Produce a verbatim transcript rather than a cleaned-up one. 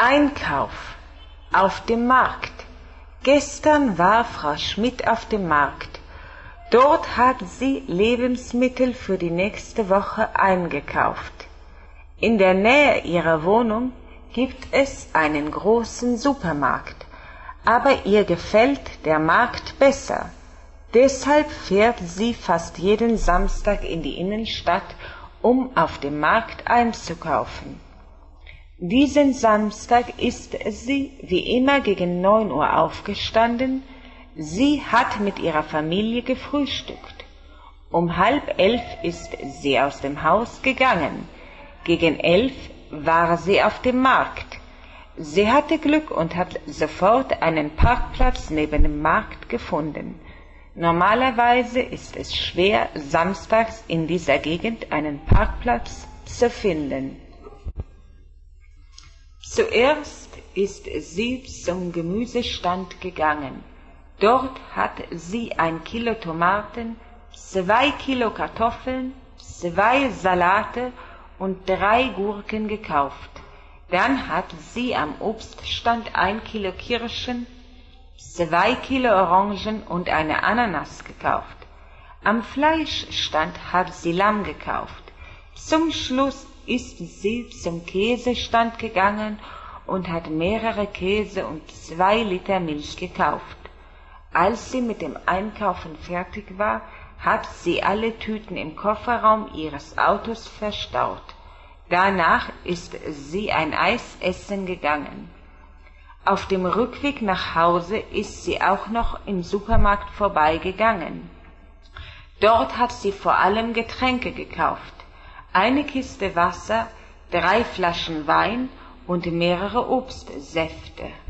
Einkauf auf dem Markt. Gestern war Frau Schmidt auf dem Markt. Dort hat sie Lebensmittel für die nächste Woche eingekauft. In der Nähe ihrer Wohnung gibt es einen großen Supermarkt, aber ihr gefällt der Markt besser. Deshalb fährt sie fast jeden Samstag in die Innenstadt, um auf dem Markt einzukaufen. Diesen Samstag ist sie wie immer gegen neun Uhr aufgestanden. Sie hat mit ihrer Familie gefrühstückt. Um halb elf ist sie aus dem Haus gegangen. Gegen elf war sie auf dem Markt. Sie hatte Glück und hat sofort einen Parkplatz neben dem Markt gefunden. Normalerweise ist es schwer, samstags in dieser Gegend einen Parkplatz zu finden. Zuerst ist sie zum Gemüsestand gegangen. Dort hat sie ein Kilo Tomaten, zwei Kilo Kartoffeln, zwei Salate und drei Gurken gekauft. Dann hat sie am Obststand ein Kilo Kirschen, zwei Kilo Orangen und eine Ananas gekauft. Am Fleischstand hat sie Lamm gekauft. Zum Schluss ist sie zum Käsestand gegangen und hat mehrere Käse und zwei Liter Milch gekauft. Als sie mit dem Einkaufen fertig war, hat sie alle Tüten im Kofferraum ihres Autos verstaut. Danach ist sie ein Eis essen gegangen. Auf dem Rückweg nach Hause ist sie auch noch im Supermarkt vorbeigegangen. Dort hat sie vor allem Getränke gekauft. Eine Kiste Wasser, drei Flaschen Wein und mehrere Obstsäfte.